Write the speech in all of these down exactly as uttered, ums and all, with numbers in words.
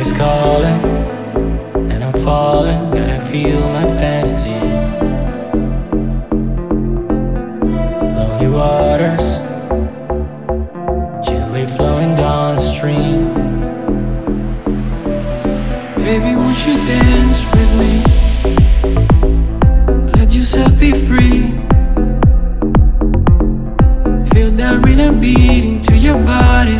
is calling, and I'm falling, gotta feel my fantasy. Lonely waters, gently flowing down the stream. Baby, won't you dance with me? Let yourself be free. Feel that rhythm beating to your body.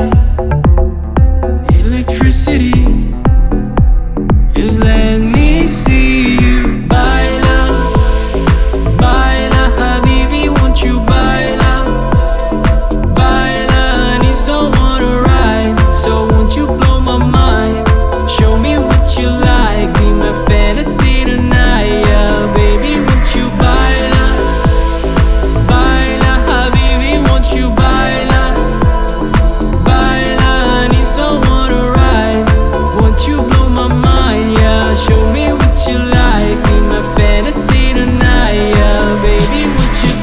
Electricity. Just let me see you. Baila, baila, habibi, won't you baila? Baila, I need someone to ride. So won't you blow my mind? Show me what you like, be my fantasy tonight. Yeah, baby, won't you baila? Baila, habibi, won't you baila? Baila, I need someone to ride. Won't you blow my mind? Yeah, show me what you like, be my fantasy tonight. Yeah, baby, won't you?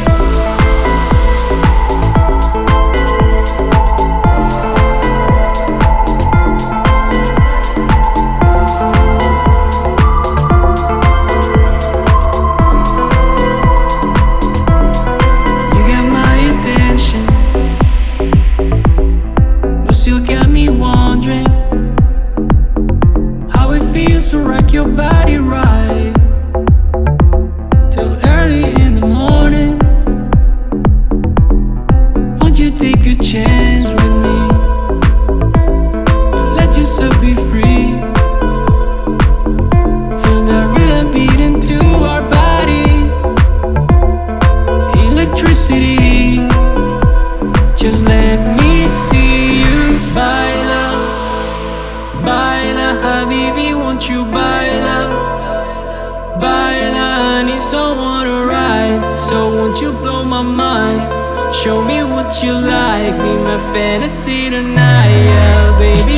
You got my attention, but still got me wondering how it feels to rock your body right till early in the morning. Won't you take a chance with me? Let yourself be free. Feel that rhythm beating to our bodies. Electricity. Just let me see you. Baila, baila, habibi, won't you baila? Baila, I need someone to ride. So won't you blow my mind? Show me what you like, be my fantasy tonight. Yeah, baby.